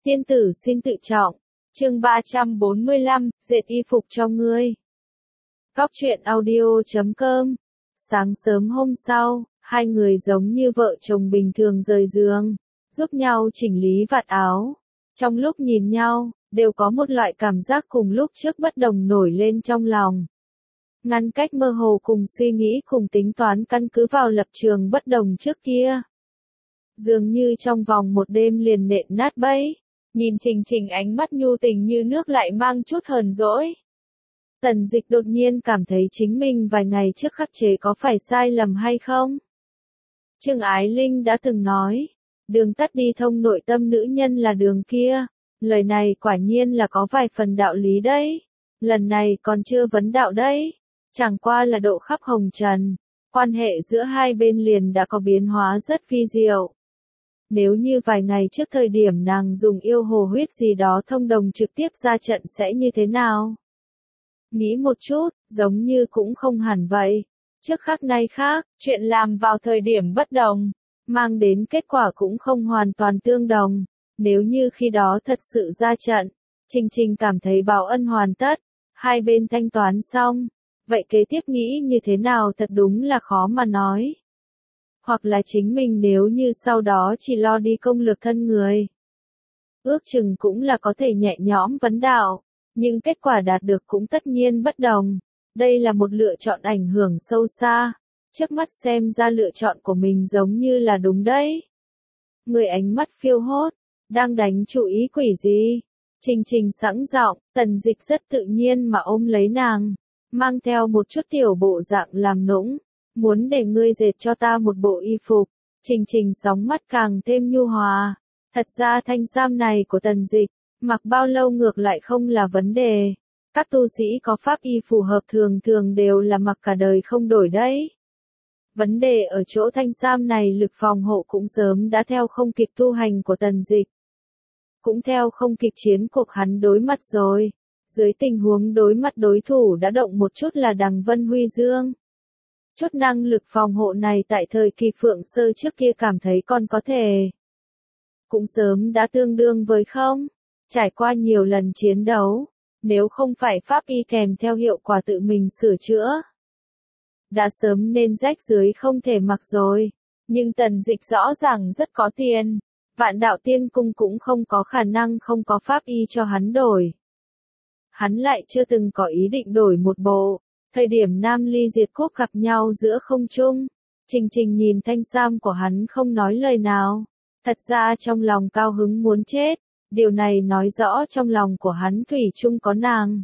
Tiên tử xin tự trọng. Chương 345, dệt y phục cho ngươi. Cóc truyện audio.com. Sáng sớm hôm sau, hai người giống như vợ chồng bình thường rời giường, giúp nhau chỉnh lý vạt áo. Trong lúc nhìn nhau, đều có một loại cảm giác cùng lúc trước bất đồng nổi lên trong lòng. Ngăn cách mơ hồ cùng suy nghĩ cùng tính toán căn cứ vào lập trường bất đồng trước kia. Dường như trong vòng một đêm liền nện nát bẫy. Nhìn Trình Trình ánh mắt nhu tình như nước lại mang chút hờn dỗi. Tần Dịch đột nhiên cảm thấy chính mình vài ngày trước khắc chế có phải sai lầm hay không? Trương Ái Linh đã từng nói, đường tắt đi thông nội tâm nữ nhân là đường kia. Lời này quả nhiên là có vài phần đạo lý đấy. Lần này còn chưa vấn đạo đấy. Chẳng qua là độ khắp hồng trần. Quan hệ giữa hai bên liền đã có biến hóa rất phi diệu. Nếu như vài ngày trước thời điểm nàng dùng yêu hồ huyết gì đó thông đồng trực tiếp ra trận sẽ như thế nào? Nghĩ một chút, giống như cũng không hẳn vậy. Trước khác nay khác, chuyện làm vào thời điểm bất đồng, mang đến kết quả cũng không hoàn toàn tương đồng. Nếu như khi đó thật sự ra trận, Trình Trình cảm thấy báo ân hoàn tất, hai bên thanh toán xong, vậy kế tiếp nghĩ như thế nào thật đúng là khó mà nói. Hoặc là chính mình nếu như sau đó chỉ lo đi công lược thân người. Ước chừng cũng là có thể nhẹ nhõm vấn đạo, nhưng kết quả đạt được cũng tất nhiên bất đồng. Đây là một lựa chọn ảnh hưởng sâu xa, trước mắt xem ra lựa chọn của mình giống như là đúng đấy. Người ánh mắt phiêu hốt, đang đánh chú ý quỷ gì? Trình Trình sẵn giọng, Tần Dịch rất tự nhiên mà ôm lấy nàng, mang theo một chút tiểu bộ dạng làm nũng. Muốn để ngươi dệt cho ta một bộ y phục. Trình Trình sóng mắt càng thêm nhu hòa. Thật ra thanh sam này của Tần Dịch, mặc bao lâu ngược lại không là vấn đề. Các tu sĩ có pháp y phù hợp thường thường đều là mặc cả đời không đổi đấy. Vấn đề ở chỗ thanh sam này lực phòng hộ cũng sớm đã theo không kịp tu hành của Tần Dịch. Cũng theo không kịp chiến cuộc hắn đối mặt rồi. Dưới tình huống đối mặt đối thủ đã động một chút là Đằng Vân Huy Dương. Chút năng lực phòng hộ này tại thời kỳ Phượng Sơ trước kia cảm thấy còn có thể. Cũng sớm đã tương đương với không. Trải qua nhiều lần chiến đấu, nếu không phải pháp y kèm theo hiệu quả tự mình sửa chữa. Đã sớm nên rách dưới không thể mặc rồi. Nhưng Tần Dịch rõ ràng rất có tiền. Vạn Đạo Tiên Cung cũng không có khả năng không có pháp y cho hắn đổi. Hắn lại chưa từng có ý định đổi một bộ. Thời điểm Nam Ly Diệt Quốc gặp nhau giữa không trung, Trình Trình nhìn thanh sam của hắn không nói lời nào. Thật ra trong lòng cao hứng muốn chết, điều này nói rõ trong lòng của hắn thủy chung có nàng.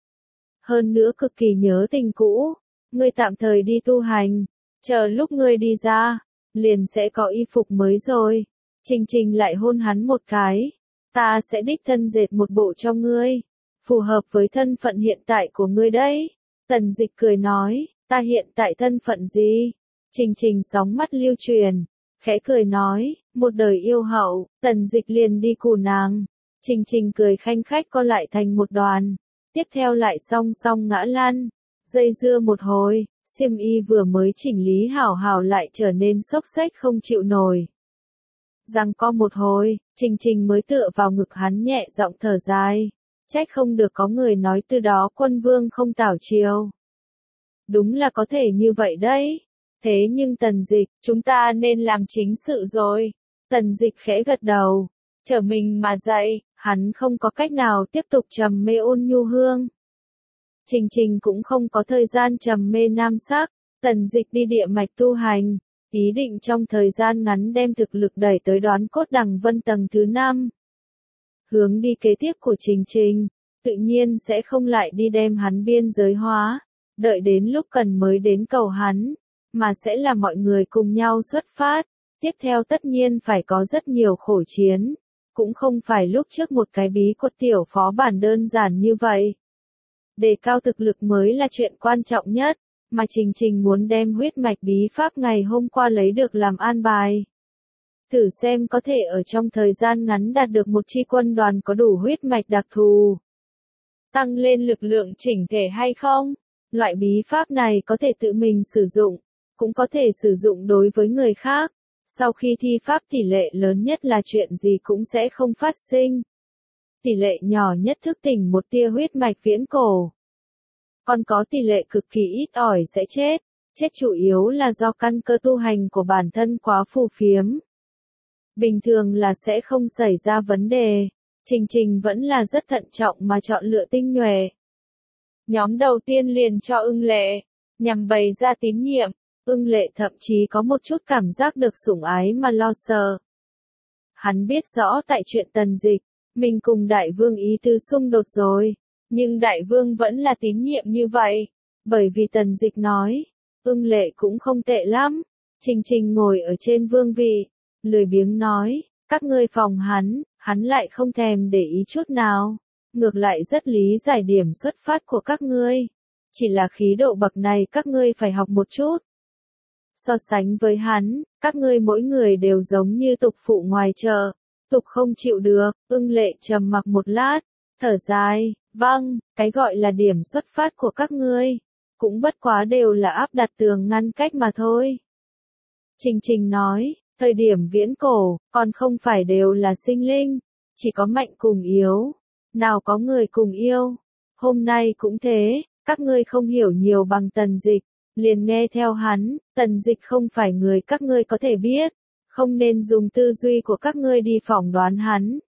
Hơn nữa cực kỳ nhớ tình cũ, ngươi tạm thời đi tu hành, chờ lúc ngươi đi ra, liền sẽ có y phục mới rồi. Trình Trình lại hôn hắn một cái, ta sẽ đích thân dệt một bộ cho ngươi, phù hợp với thân phận hiện tại của ngươi đấy. Tần Dịch cười nói, ta hiện tại thân phận gì? Trình Trình sóng mắt lưu truyền, khẽ cười nói, một đời yêu hậu. Tần Dịch liền đi cù nàng. Trình Trình cười khanh khách co lại thành một đoàn, tiếp theo lại song song ngã lăn, dây dưa một hồi, xiêm y vừa mới chỉnh lý hảo hảo lại trở nên xốc xếch không chịu nổi. Giằng co một hồi, Trình Trình mới tựa vào ngực hắn nhẹ giọng thở dài. Trách không được có người nói từ đó quân vương không tảo triều. Đúng là có thể như vậy đấy. Thế nhưng Tần Dịch, chúng ta nên làm chính sự rồi. Tần Dịch khẽ gật đầu. Trở mình mà dậy, hắn không có cách nào tiếp tục trầm mê ôn nhu hương. Trình Trình cũng không có thời gian trầm mê nam sắc. Tần Dịch đi địa mạch tu hành. Ý định trong thời gian ngắn đem thực lực đẩy tới Đoán Cốt Đằng Vân tầng thứ 5. Hướng đi kế tiếp của Trình Trình, tự nhiên sẽ không lại đi đem hắn biên giới hóa, đợi đến lúc cần mới đến cầu hắn, mà sẽ là mọi người cùng nhau xuất phát. Tiếp theo tất nhiên phải có rất nhiều khổ chiến, cũng không phải lúc trước một cái bí quật tiểu phó bản đơn giản như vậy. Đề cao thực lực mới là chuyện quan trọng nhất, mà Trình Trình muốn đem huyết mạch bí pháp ngày hôm qua lấy được làm an bài. Thử xem có thể ở trong thời gian ngắn đạt được một chi quân đoàn có đủ huyết mạch đặc thù. Tăng lên lực lượng chỉnh thể hay không? Loại bí pháp này có thể tự mình sử dụng, cũng có thể sử dụng đối với người khác. Sau khi thi pháp tỷ lệ lớn nhất là chuyện gì cũng sẽ không phát sinh. tỷ lệ nhỏ nhất thức tỉnh một tia huyết mạch viễn cổ. Còn có tỷ lệ cực kỳ ít ỏi sẽ chết. Chết chủ yếu là do căn cơ tu hành của bản thân quá phù phiếm. Bình thường là sẽ không xảy ra vấn đề. Trình Trình vẫn là rất thận trọng mà chọn lựa tinh nhuệ. Nhóm đầu tiên liền cho Ưng Lệ, nhằm bày ra tín nhiệm. Ưng Lệ thậm chí có một chút cảm giác được sủng ái mà lo sợ. Hắn biết rõ tại chuyện Tần Dịch, mình cùng Đại Vương ý tứ xung đột rồi, nhưng Đại Vương vẫn là tín nhiệm như vậy, bởi vì Tần Dịch nói, Ưng Lệ cũng không tệ lắm. Trình Trình ngồi ở trên vương vị, lười biếng nói, các ngươi phòng hắn lại không thèm để ý chút nào, ngược lại rất lý giải điểm xuất phát của các ngươi. Chỉ là khí độ bậc này các ngươi phải học một chút. So sánh với hắn, các ngươi mỗi người đều giống như tục phụ ngoài chợ, tục không chịu được. Ưng Lệ trầm mặc một lát, thở dài, vâng, cái gọi là điểm xuất phát của các ngươi, cũng bất quá đều là áp đặt tường ngăn cách mà thôi. Trình Trình nói, thời điểm viễn cổ, còn không phải đều là sinh linh, chỉ có mạnh cùng yếu, nào có người cùng yêu. Hôm nay cũng thế, các ngươi không hiểu nhiều bằng Tần Dịch, liền nghe theo hắn. Tần Dịch không phải người các ngươi có thể biết, không nên dùng tư duy của các ngươi đi phỏng đoán hắn.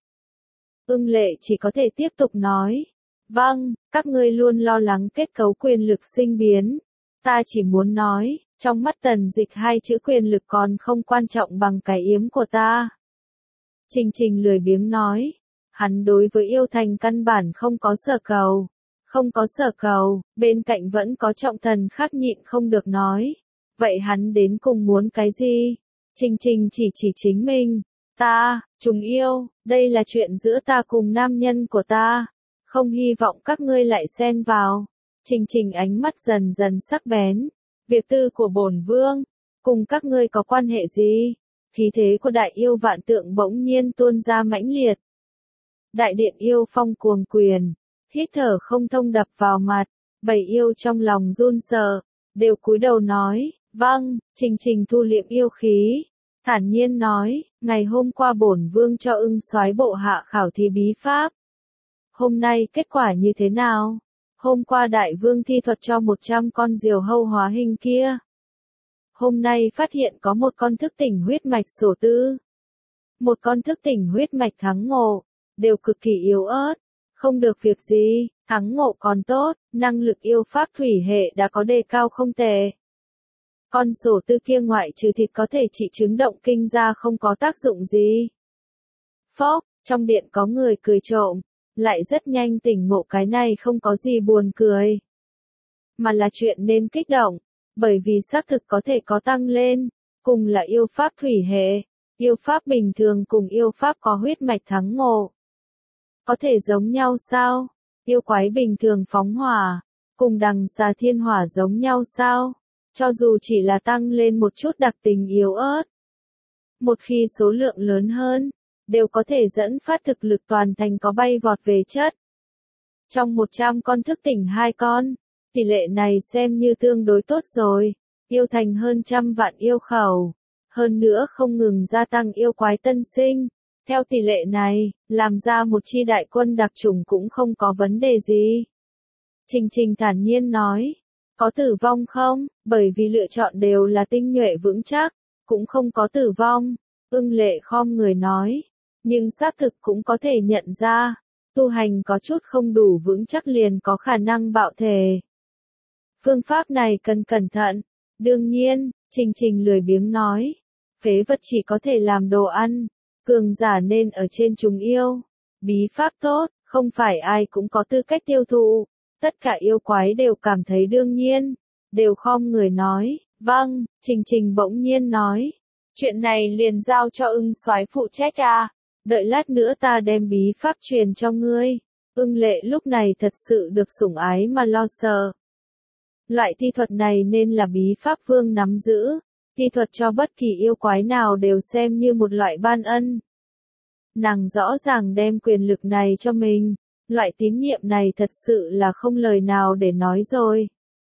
Ưng Lệ chỉ có thể tiếp tục nói, vâng, các ngươi luôn lo lắng kết cấu quyền lực sinh biến. Ta chỉ muốn nói, trong mắt Tần Dịch hai chữ quyền lực còn không quan trọng bằng cái yếm của ta. Trình Trình lười biếng nói, hắn đối với yêu thành căn bản không có sở cầu. Không có sở cầu, bên cạnh vẫn có trọng thần khác nhịn không được nói. Vậy hắn đến cùng muốn cái gì? Trình Trình chỉ chính mình. Ta, chúng yêu, đây là chuyện giữa ta cùng nam nhân của ta. Không hy vọng các ngươi lại xen vào. Trình Trình ánh mắt dần dần sắc bén. Việc tư của bổn vương, cùng các ngươi có quan hệ gì? Khí thế của đại yêu vạn tượng bỗng nhiên tuôn ra mãnh liệt. Đại điện yêu phong cuồng quyền, hít thở không thông đập vào mặt, bầy yêu trong lòng run sợ, đều cúi đầu nói, vâng. Trình Trình thu liệm yêu khí, thản nhiên nói, ngày hôm qua bổn vương cho Ưng soái bộ hạ khảo thí bí pháp. Hôm nay kết quả như thế nào? Hôm qua đại vương thi thuật cho 100 con diều hâu hóa hình kia. Hôm nay phát hiện có một con thức tỉnh huyết mạch sổ tư. Một con thức tỉnh huyết mạch thắng ngộ, đều cực kỳ yếu ớt. Không được việc gì, thắng ngộ còn tốt, năng lực yêu pháp thủy hệ đã có đề cao không tệ. Con sổ tư kia ngoại trừ thịt có thể trị chứng động kinh ra không có tác dụng gì. Phốc, trong điện có người cười trộm, lại rất nhanh tỉnh ngộ cái này không có gì buồn cười. Mà là chuyện nên kích động, bởi vì xác thực có thể có tăng lên, cùng là yêu pháp thủy hệ, yêu pháp bình thường cùng yêu pháp có huyết mạch thắng ngộ. Có thể giống nhau sao? Yêu quái bình thường phóng hỏa, cùng đằng xà thiên hỏa giống nhau sao? Cho dù chỉ là tăng lên một chút đặc tình yếu ớt. Một khi số lượng lớn hơn, đều có thể dẫn phát thực lực toàn thành có bay vọt về chất. Trong 100 con thức tỉnh 2 con, tỷ lệ này xem như tương đối tốt rồi. Yêu thành hơn 100 vạn yêu khẩu. Hơn nữa không ngừng gia tăng yêu quái tân sinh. Theo tỷ lệ này, làm ra một chi đại quân đặc chủng cũng không có vấn đề gì. Trình Trình thản nhiên nói, có tử vong không? Bởi vì lựa chọn đều là tinh nhuệ vững chắc, cũng không có tử vong. Ưng Lệ khom người nói, nhưng xác thực cũng có thể nhận ra, tu hành có chút không đủ vững chắc liền có khả năng bạo thể. Phương pháp này cần cẩn thận. Đương nhiên, Trình Trình lười biếng nói, phế vật chỉ có thể làm đồ ăn. Cường giả nên ở trên chúng yêu. Bí pháp tốt, không phải ai cũng có tư cách tiêu thụ. Tất cả yêu quái đều cảm thấy đương nhiên. Đều khom người nói, vâng. Trình Trình bỗng nhiên nói, chuyện này liền giao cho Ưng soái phụ trách à. Đợi lát nữa ta đem bí pháp truyền cho ngươi. Ưng Lệ lúc này thật sự được sủng ái mà lo sợ. Loại thi thuật này nên là bí pháp vương nắm giữ. Thi thuật cho bất kỳ yêu quái nào đều xem như một loại ban ân. Nàng rõ ràng đem quyền lực này cho mình. Loại tín nhiệm này thật sự là không lời nào để nói rồi.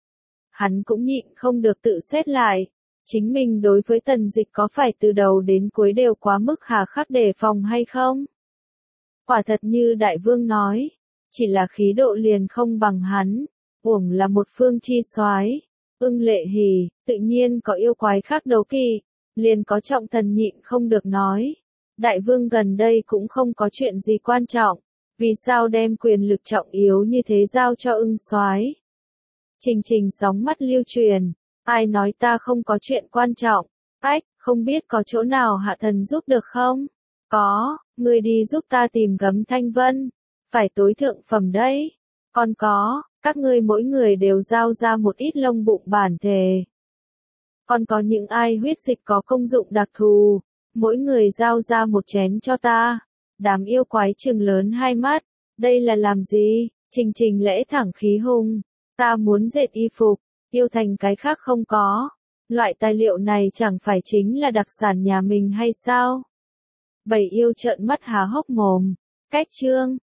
Hắn cũng nhịn không được tự xét lại. Chính mình đối với Tần Dịch có phải từ đầu đến cuối đều quá mức hà khắc đề phòng hay không? Quả thật như đại vương nói, chỉ là khí độ liền không bằng hắn, uổng là một phương chi soái. Ưng Lệ Hỉ, tự nhiên có yêu quái khác đấu kỵ, liền có Trọng Thần nhịn không được nói. Đại vương gần đây cũng không có chuyện gì quan trọng, vì sao đem quyền lực trọng yếu như thế giao cho Ưng soái? Trình Trình sóng mắt lưu truyền, ai nói ta không có chuyện quan trọng, ách, không biết có chỗ nào hạ thần giúp được không? Có, người đi giúp ta tìm gấm thanh vân, phải tối thượng phẩm đấy. Còn có, các ngươi mỗi người đều giao ra một ít lông bụng bản thể. Còn có những ai huyết dịch có công dụng đặc thù, mỗi người giao ra một chén cho ta. Đám yêu quái trừng lớn hai mắt, đây là làm gì? Trình Trình lễ thẳng khí hùng, ta muốn dệt y phục, yêu thành cái khác không có. Loại tài liệu này chẳng phải chính là đặc sản nhà mình hay sao? Bảy yêu trợn mắt há hốc mồm, cách chương.